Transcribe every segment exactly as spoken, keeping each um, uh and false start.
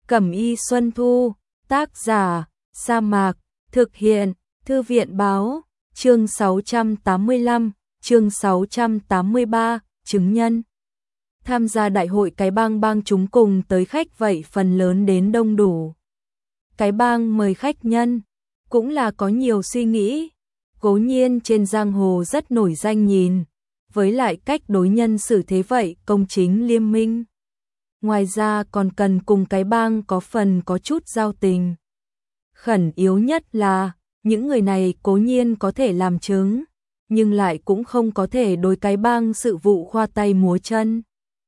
Cẩm y Xuân Thu, tác giả, Sa Mạc, thực hiện, Thư viện báo, chương sáu trăm tám mươi lăm, chương sáu trăm tám mươi ba, chứng nhân. Tham gia đại hội cái bang bang chúng cùng tới khách vậy phần lớn đến đông đủ. Cái bang mời khách nhân, cũng là có nhiều suy nghĩ, cố nhiên trên giang hồ rất nổi danh nhìn, với lại cách đối nhân xử thế vậy công chính liêm minh. Ngoài ra còn cần cùng cái bang có phần có chút giao tình. Khẩn yếu nhất là, những người này cố nhiên có thể làm chứng, nhưng lại cũng không có thể đối cái bang sự vụ khoa tay múa chân.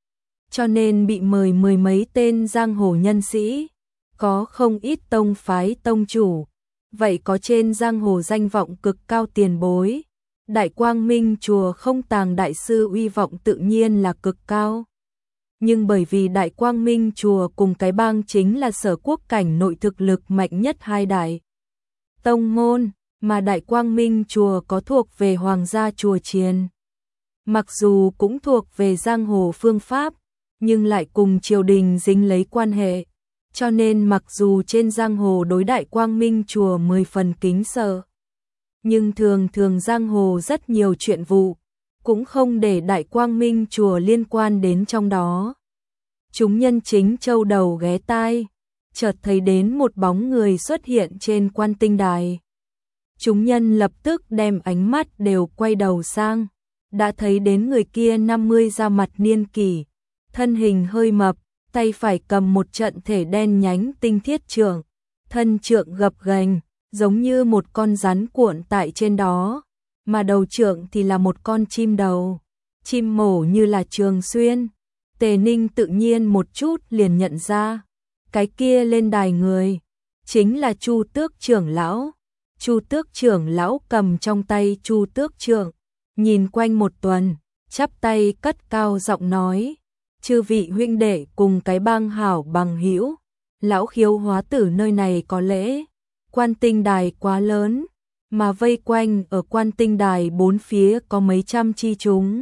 Cho nên bị mời mười mấy tên giang hồ nhân sĩ, có không ít tông phái tông chủ, vậy có trên giang hồ danh vọng cực cao tiền bối. Đại Quang Minh chùa Không Tàng đại sư uy vọng tự nhiên là cực cao. Nhưng bởi vì Đại Quang Minh chùa cùng cái bang chính là sở quốc cảnh nội thực lực mạnh nhất hai đại tông môn, mà Đại Quang Minh chùa có thuộc về Hoàng gia chùa Chiền. Mặc dù cũng thuộc về giang hồ phương pháp, nhưng lại cùng triều đình dính lấy quan hệ, cho nên mặc dù trên giang hồ đối Đại Quang Minh chùa mười phần kính sợ, nhưng thường thường giang hồ rất nhiều chuyện vụ, cũng không để Đại Quang Minh chùa liên quan đến trong đó. Chúng nhân chính châu đầu ghé tai, chợt thấy đến một bóng người xuất hiện trên quan tinh đài. Chúng nhân lập tức đem ánh mắt đều quay đầu sang, đã thấy đến người kia năm mươi ra mặt niên kỷ, thân hình hơi mập, tay phải cầm một trận thể đen nhánh tinh thiết trượng, thân trượng gập ghềnh, giống như một con rắn cuộn tại trên đó, mà đầu trượng thì là một con chim đầu, chim mổ như là Trường Xuyên. Tề Ninh tự nhiên một chút liền nhận ra, cái kia lên đài người, chính là Chu Tước trưởng lão. Chu Tước trưởng lão cầm trong tay Chu Tước trượng, nhìn quanh một tuần, chắp tay cất cao giọng nói, chư vị huynh đệ cùng cái bang hảo bằng hữu, lão khiếu hóa tử nơi này có lễ, quan tinh đài quá lớn, mà vây quanh ở quan tinh đài bốn phía có mấy trăm chi chúng.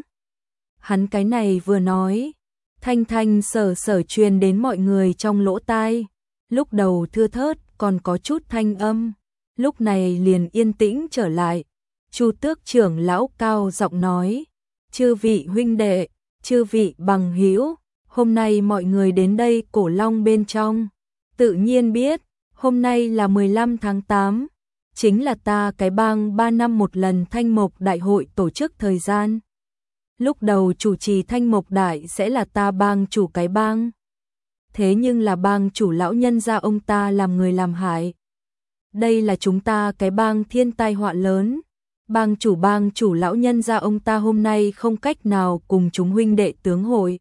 Hắn cái này vừa nói, thanh thanh sở sở truyền đến mọi người trong lỗ tai, lúc đầu thưa thớt còn có chút thanh âm, lúc này liền yên tĩnh trở lại. Chu Tước trưởng lão cao giọng nói, chư vị huynh đệ, chư vị bằng hữu, hôm nay mọi người đến đây Cổ Long bên trong, tự nhiên biết, hôm nay là mười lăm tháng tám, chính là ta cái bang ba năm một lần Thanh Mộc Đại hội tổ chức thời gian. Lúc đầu chủ trì Thanh Mộc Đại sẽ là ta bang chủ cái bang. Thế nhưng là bang chủ lão nhân gia ông ta làm người làm hại. Đây là chúng ta cái bang thiên tai họa lớn. Bang chủ bang chủ lão nhân gia ông ta hôm nay không cách nào cùng chúng huynh đệ tướng hội.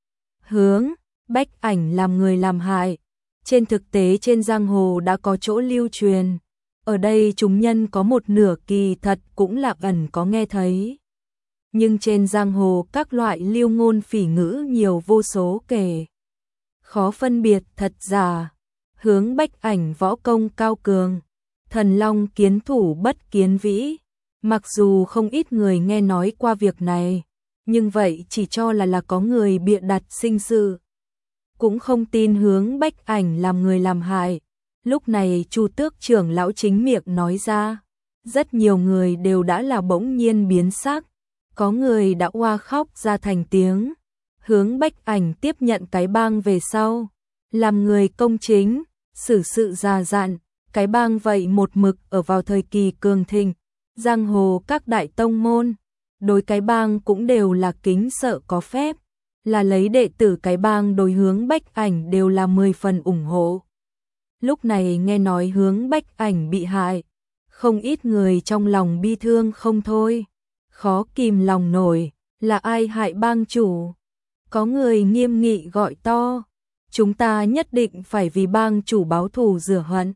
Hướng, Bách Ảnh làm người làm hại. Trên thực tế trên giang hồ đã có chỗ lưu truyền. Ở đây chúng nhân có một nửa kỳ thật cũng là ẩn có nghe thấy. Nhưng trên giang hồ các loại lưu ngôn phỉ ngữ nhiều vô số kể. Khó phân biệt thật giả. Hướng Bách Ảnh võ công cao cường. Thần long kiến thủ bất kiến vĩ. Mặc dù không ít người nghe nói qua việc này, nhưng vậy chỉ cho là là có người bịa đặt sinh sự. Cũng không tin Hướng Bách Ảnh làm người làm hại. Lúc này Chu Tước trưởng lão chính miệng nói ra, rất nhiều người đều đã là bỗng nhiên biến sắc, có người đã oa khóc ra thành tiếng. Hướng Bách Ảnh tiếp nhận cái bang về sau, làm người công chính, xử sự già dặn, cái bang vậy một mực ở vào thời kỳ cường thịnh, giang hồ các đại tông môn, đối cái bang cũng đều là kính sợ có phép, là lấy đệ tử cái bang đối Hướng Bách Ảnh đều là mười phần ủng hộ. Lúc này nghe nói Hướng Bách Ảnh bị hại, không ít người trong lòng bi thương không thôi, khó kìm lòng nổi, là ai hại bang chủ? Có người nghiêm nghị gọi to, chúng ta nhất định phải vì bang chủ báo thù rửa hận.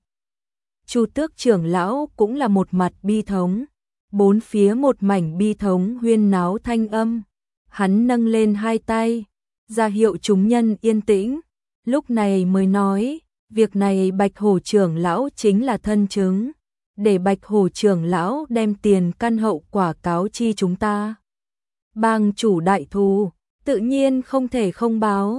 Chu Tước trưởng lão cũng là một mặt bi thống, bốn phía một mảnh bi thống huyên náo thanh âm, hắn nâng lên hai tay, ra hiệu chúng nhân yên tĩnh, lúc này mới nói, việc này Bạch Hổ trưởng lão chính là thân chứng, để Bạch Hổ trưởng lão đem tiền căn hậu quả cáo chi chúng ta. Bang chủ đại thù, tự nhiên không thể không báo.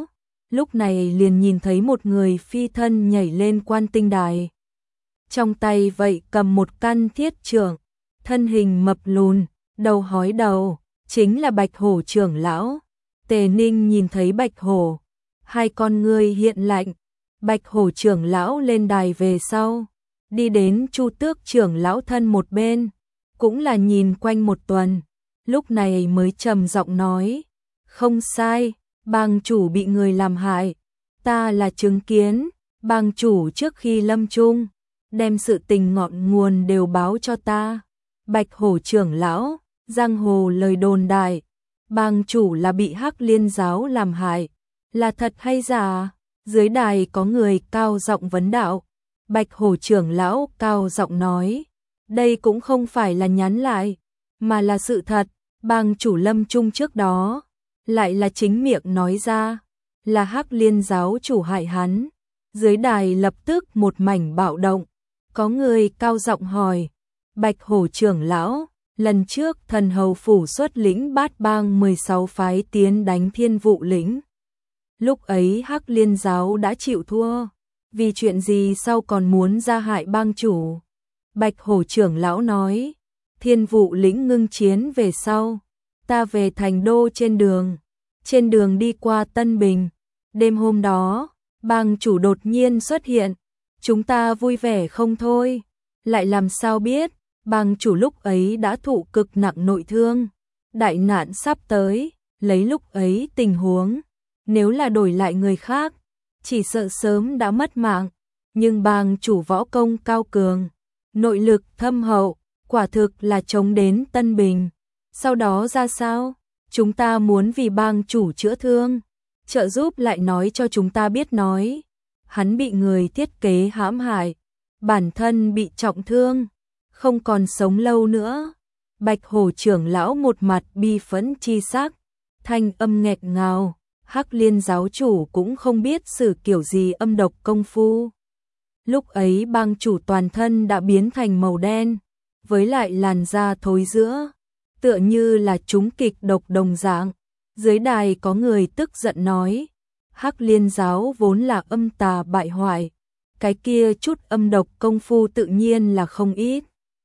lúc này liền nhìn thấy một người phi thân nhảy lên quan tinh đài. Trong tay vậy cầm một căn thiết trượng, thân hình mập lùn, đầu hói đầu, chính là Bạch Hổ trưởng lão. Tề Ninh nhìn thấy Bạch Hổ, hai con ngươi hiện lạnh. Bạch Hổ trưởng lão lên đài về sau, đi đến Chu Tước trưởng lão thân một bên, cũng là nhìn quanh một tuần, lúc này mới trầm giọng nói, không sai, bang chủ bị người làm hại, ta là chứng kiến, bang chủ trước khi lâm chung, đem sự tình ngọn nguồn đều báo cho ta. Bạch Hổ trưởng lão, giang hồ lời đồn đại, bang chủ là bị Hắc Liên giáo làm hại, là thật hay giả? Dưới đài có người cao giọng vấn đạo. Bạch Hổ trưởng lão cao giọng nói, đây cũng không phải là nhắn lại, mà là sự thật, bang chủ lâm chung trước đó, lại là chính miệng nói ra, là Hắc Liên giáo chủ hại hắn. Dưới đài lập tức một mảnh bạo động, có người cao giọng hỏi, Bạch Hổ trưởng lão, lần trước thần hầu phủ xuất lĩnh bát bang mười sáu phái tiến đánh Thiên Vụ lĩnh. Lúc ấy Hắc Liên giáo đã chịu thua, vì chuyện gì sau còn muốn ra hại bang chủ? Bạch Hổ trưởng lão nói, Thiên Vụ lĩnh ngưng chiến về sau, ta về thành đô trên đường, trên đường đi qua Tân Bình, đêm hôm đó, bang chủ đột nhiên xuất hiện, chúng ta vui vẻ không thôi, lại làm sao biết, bang chủ lúc ấy đã thụ cực nặng nội thương, đại nạn sắp tới, lấy lúc ấy tình huống, nếu là đổi lại người khác, chỉ sợ sớm đã mất mạng, nhưng bang chủ võ công cao cường, nội lực thâm hậu, quả thực là chống đến Tân Bình. Sau đó ra sao? Chúng ta muốn vì bang chủ chữa thương, trợ giúp lại nói cho chúng ta biết nói. Hắn bị người thiết kế hãm hại, bản thân bị trọng thương, không còn sống lâu nữa. Bạch Hổ trưởng lão một mặt bi phẫn chi sắc, thanh âm nghẹt ngào, Hắc Liên giáo chủ cũng không biết sử kiểu gì âm độc công phu. Lúc ấy bang chủ toàn thân đã biến thành màu đen, với lại làn da thối rữa, tựa như là trúng kịch độc đồng dạng. Dưới đài có người tức giận nói, Hắc Liên giáo vốn là âm tà bại hoại, cái kia chút âm độc công phu tự nhiên là không ít.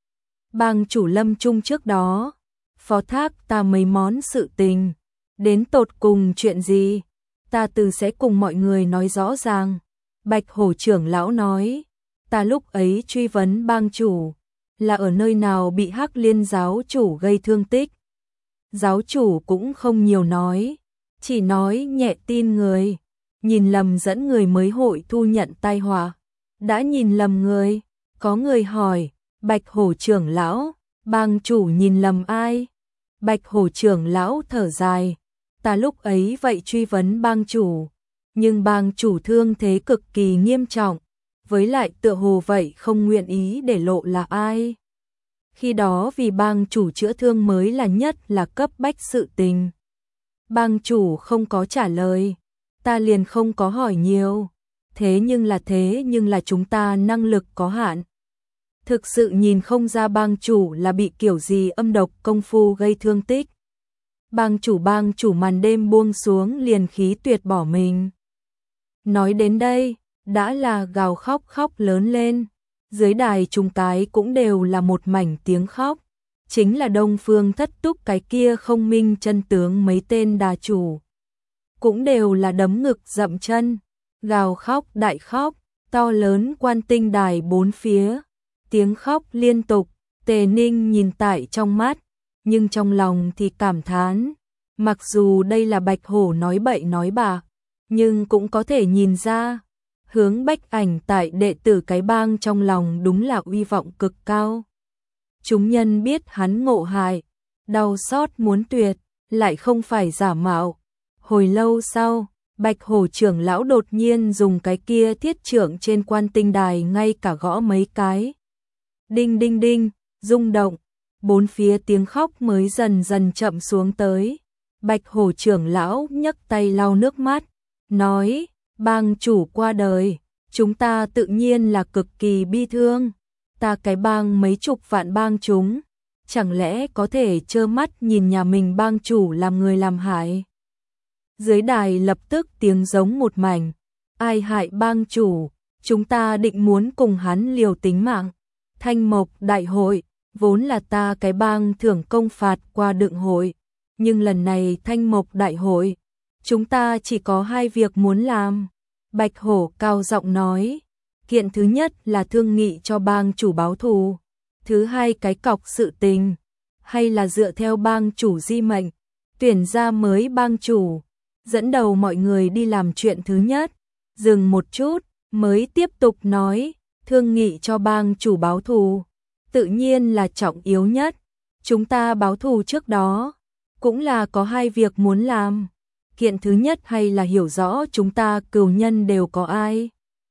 Bang chủ lâm chung trước đó, phó thác ta mấy món sự tình, đến tột cùng chuyện gì, ta từ sẽ cùng mọi người nói rõ ràng. Bạch Hổ trưởng lão nói, ta lúc ấy truy vấn bang chủ, là ở nơi nào bị Hắc Liên giáo chủ gây thương tích. Giáo chủ cũng không nhiều nói, chỉ nói nhẹ tin người, nhìn lầm dẫn người mới hội thu nhận tai họa. Đã nhìn lầm người, có người hỏi, Bạch Hổ trưởng lão, bang chủ nhìn lầm ai? Bạch Hổ trưởng lão thở dài, ta lúc ấy vậy truy vấn bang chủ, nhưng bang chủ thương thế cực kỳ nghiêm trọng, với lại tựa hồ vậy không nguyện ý để lộ là ai. Khi đó vì bang chủ chữa thương mới là nhất là cấp bách sự tình. Bang chủ không có trả lời, ta liền không có hỏi nhiều, thế nhưng là thế nhưng là chúng ta năng lực có hạn. Thực sự nhìn không ra bang chủ là bị kiểu gì âm độc công phu gây thương tích. Bang chủ bang chủ màn đêm buông xuống liền khí tuyệt bỏ mình. Nói đến đây, đã là gào khóc khóc lớn lên, dưới đài chúng cái cũng đều là một mảnh tiếng khóc, chính là Đông Phương Thất Túc cái kia không minh chân tướng mấy tên đà chủ. Cũng đều là đấm ngực dậm chân, gào khóc đại khóc, to lớn quan tinh đài bốn phía, tiếng khóc liên tục, Tề Ninh nhìn tại trong mắt, nhưng trong lòng thì cảm thán, mặc dù đây là Bạch Hổ nói bậy nói bạ, nhưng cũng có thể nhìn ra, Hướng Bách Ảnh tại đệ tử cái bang trong lòng đúng là uy vọng cực cao. Chúng nhân biết hắn ngộ hại, đau xót muốn tuyệt, lại không phải giả mạo. Hồi lâu sau, Bạch Hổ trưởng lão đột nhiên dùng cái kia thiết trượng trên quan tinh đài ngay cả gõ mấy cái. Đinh đinh đinh, rung động, bốn phía tiếng khóc mới dần dần chậm xuống tới. Bạch Hổ trưởng lão nhấc tay lau nước mắt, nói, bang chủ qua đời, chúng ta tự nhiên là cực kỳ bi thương. Ta cái bang mấy chục vạn bang chúng, chẳng lẽ có thể trơ mắt nhìn nhà mình bang chủ làm người làm hại. Dưới đài lập tức tiếng giống một mảnh. Ai hại bang chủ, chúng ta định muốn cùng hắn liều tính mạng. Thanh Mộc đại hội, vốn là ta cái bang thưởng công phạt qua đựng hội. Nhưng lần này Thanh Mộc đại hội, chúng ta chỉ có hai việc muốn làm. Bạch Hổ cao giọng nói. Kiện thứ nhất là thương nghị cho bang chủ báo thù. Thứ hai cái cọc sự tình. Hay là dựa theo bang chủ di mệnh, tuyển ra mới bang chủ. Dẫn đầu mọi người đi làm chuyện thứ nhất. Dừng một chút, mới tiếp tục nói. Thương nghị cho bang chủ báo thù. Tự nhiên là trọng yếu nhất. Chúng ta báo thù trước đó. Cũng là có hai việc muốn làm. Kiện thứ nhất hay là hiểu rõ chúng ta cừu nhân đều có ai.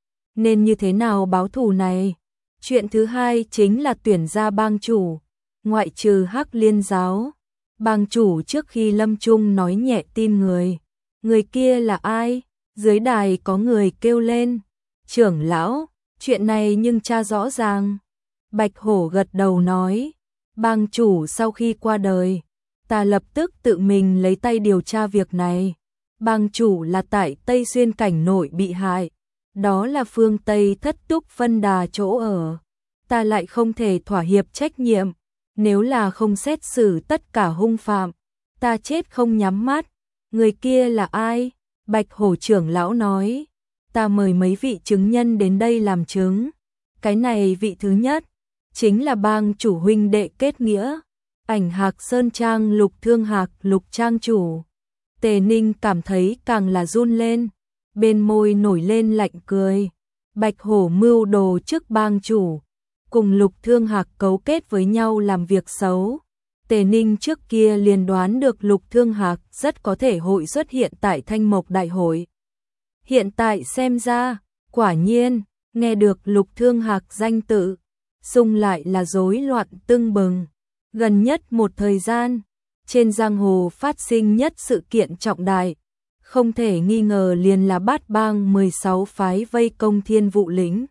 Nên như thế nào báo thù này. Chuyện thứ hai chính là tuyển ra bang chủ. Ngoại trừ Hắc Liên giáo. Bang chủ trước khi lâm chung nói nhẹ tin người. Người kia là ai? Dưới đài có người kêu lên. Trưởng lão, chuyện này nhưng tra rõ ràng. Bạch Hổ gật đầu nói. Bang chủ sau khi qua đời, ta lập tức tự mình lấy tay điều tra việc này. Bang chủ là tại Tây Xuyên cảnh nội bị hại. Đó là phương Tây Thất Túc Phân Đà chỗ ở. Ta lại không thể thỏa hiệp trách nhiệm. Nếu là không xét xử tất cả hung phạm, ta chết không nhắm mắt. Người kia là ai? Bạch Hổ trưởng lão nói. Ta mời mấy vị chứng nhân đến đây làm chứng. Cái này vị thứ nhất, chính là bang chủ huynh đệ kết nghĩa. Ảnh Hạc Sơn Trang Lục Thương Hạc Lục Trang chủ. Tề Ninh cảm thấy càng là run lên. Bên môi nổi lên lạnh cười. Bạch Hổ mưu đồ trước bang chủ. Cùng Lục Thương Hạc cấu kết với nhau làm việc xấu. Tề Ninh trước kia liền đoán được Lục Thương Hạc rất có thể hội xuất hiện tại Thanh Mộc đại hội. Hiện tại xem ra, quả nhiên, nghe được Lục Thương Hạc danh tự, xung lại là rối loạn tưng bừng. Gần nhất một thời gian, trên giang hồ phát sinh nhất sự kiện trọng đại, không thể nghi ngờ liền là Bát Bang mười sáu phái vây công Thiên Vụ lĩnh.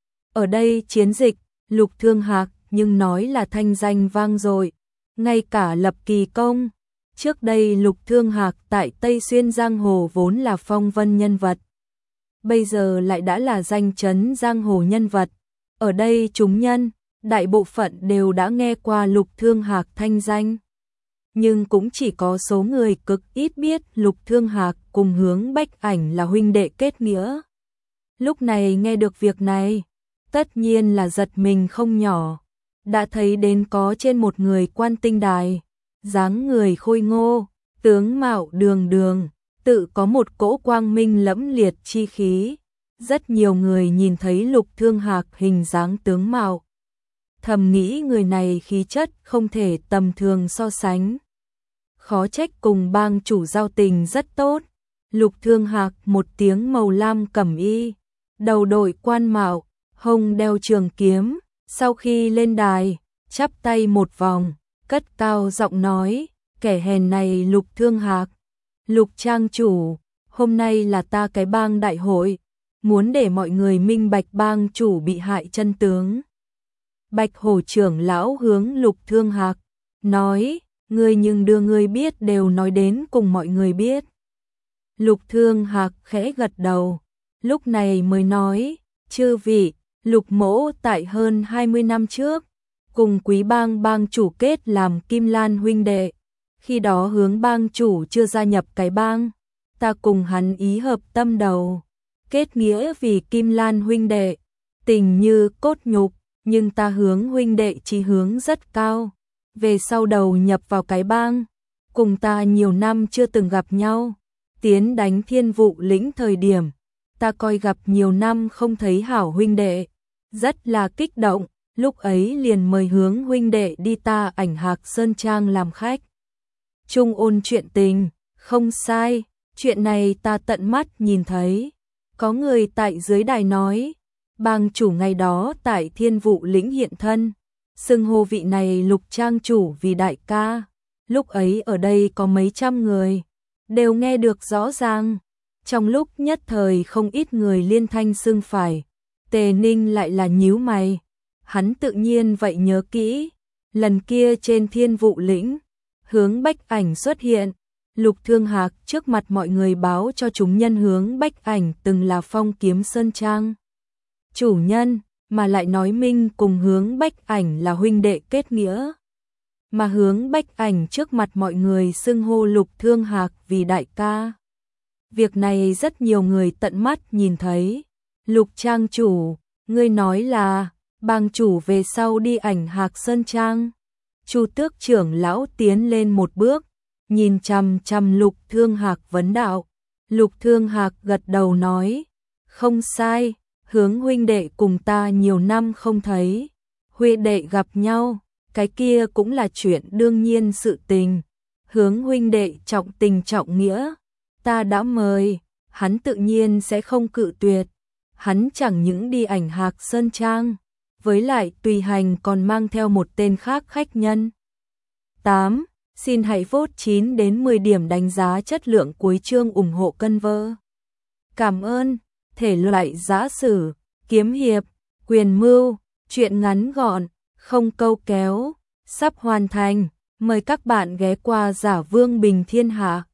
Ở đây chiến dịch, Lục Thương Hạc nhưng nói là thanh danh vang dội, ngay cả lập kỳ công. Trước đây Lục Thương Hạc tại Tây Xuyên giang hồ vốn là phong vân nhân vật, bây giờ lại đã là danh chấn giang hồ nhân vật. Ở đây chúng nhân, đại bộ phận đều đã nghe qua Lục Thương Hạc thanh danh. Nhưng cũng chỉ có số người cực ít biết Lục Thương Hạc cùng Hướng Bách Ảnh là huynh đệ kết nghĩa. Lúc này nghe được việc này, tất nhiên là giật mình không nhỏ. Đã thấy đến có trên một người quan tinh đài, dáng người khôi ngô, tướng mạo đường đường, tự có một cỗ quang minh lẫm liệt chi khí. Rất nhiều người nhìn thấy Lục Thương Hạc hình dáng tướng mạo, thầm nghĩ người này khí chất không thể tầm thường so sánh. Khó trách cùng bang chủ giao tình rất tốt. Lục Thương Hạc một tiếng màu lam cẩm y, đầu đội quan mạo, hông đeo trường kiếm, sau khi lên đài, chắp tay một vòng, cất cao giọng nói, kẻ hèn này Lục Thương Hạc, Lục trang chủ, hôm nay là ta cái bang đại hội, muốn để mọi người minh bạch bang chủ bị hại chân tướng. Bạch Hổ trưởng lão hướng Lục Thương Hạc, nói, ngươi nhưng đưa ngươi biết đều nói đến cùng mọi người biết. Lục Thương Hạc khẽ gật đầu, lúc này mới nói, chư vị, Lục mỗ tại hơn hai mươi năm trước, cùng Quý bang bang chủ kết làm Kim Lan huynh đệ. Khi đó Hướng bang chủ chưa gia nhập cái bang, ta cùng hắn ý hợp tâm đầu, kết nghĩa vì Kim Lan huynh đệ, tình như cốt nhục, nhưng ta Hướng huynh đệ chí hướng rất cao. Về sau đầu nhập vào cái bang, cùng ta nhiều năm chưa từng gặp nhau, tiến đánh Thiên Vụ lĩnh thời điểm, ta coi gặp nhiều năm không thấy hảo huynh đệ, rất là kích động, lúc ấy liền mời Hướng huynh đệ đi ta Ảnh Hạc Sơn Trang làm khách. Chung ôn chuyện tình, không sai, chuyện này ta tận mắt nhìn thấy. Có người tại dưới đài nói, bang chủ ngày đó tại Thiên Vụ lĩnh hiện thân, xưng hô vị này Lục trang chủ vì đại ca. Lúc ấy ở đây có mấy trăm người, đều nghe được rõ ràng. Trong lúc nhất thời không ít người liên thanh xưng phải. Tề Ninh lại là nhíu mày. Hắn tự nhiên vậy nhớ kỹ. Lần kia trên Thiên Vụ lĩnh, Hướng Bách Ảnh xuất hiện. Lục Thương Hạc trước mặt mọi người báo cho chúng nhân Hướng Bách Ảnh từng là Phong Kiếm Sơn Trang chủ nhân, mà lại nói minh cùng Hướng Bách Ảnh là huynh đệ kết nghĩa. Mà Hướng Bách Ảnh trước mặt mọi người xưng hô Lục Thương Hạc vì đại ca. Việc này rất nhiều người tận mắt nhìn thấy. Lục trang chủ, ngươi nói là bang chủ về sau đi Ảnh Hạc Sơn Trang. Chu Tước trưởng lão tiến lên một bước, nhìn chằm chằm Lục Thương Hạc vấn đạo. Lục Thương Hạc gật đầu nói, không sai, Hướng huynh đệ cùng ta nhiều năm không thấy, huynh đệ gặp nhau, cái kia cũng là chuyện đương nhiên sự tình. Hướng huynh đệ trọng tình trọng nghĩa, ta đã mời, hắn tự nhiên sẽ không cự tuyệt. Hắn chẳng những đi Ảnh Hạc Sơn Trang, với lại tùy hành còn mang theo một tên khác khách nhân. tám. Xin hãy vote chín đến mười điểm đánh giá chất lượng cuối chương ủng hộ cân vơ. Cảm ơn. Thể loại giã sử, kiếm hiệp, quyền mưu, truyện ngắn gọn, không câu kéo, sắp hoàn thành. Mời các bạn ghé qua Giả Vương Bình Thiên Hạ.